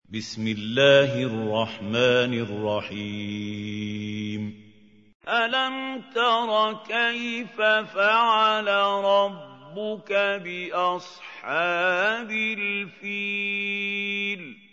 بسم الله الرحمن الرحيم ألم تر كيف فعل ربك بأصحاب الفيل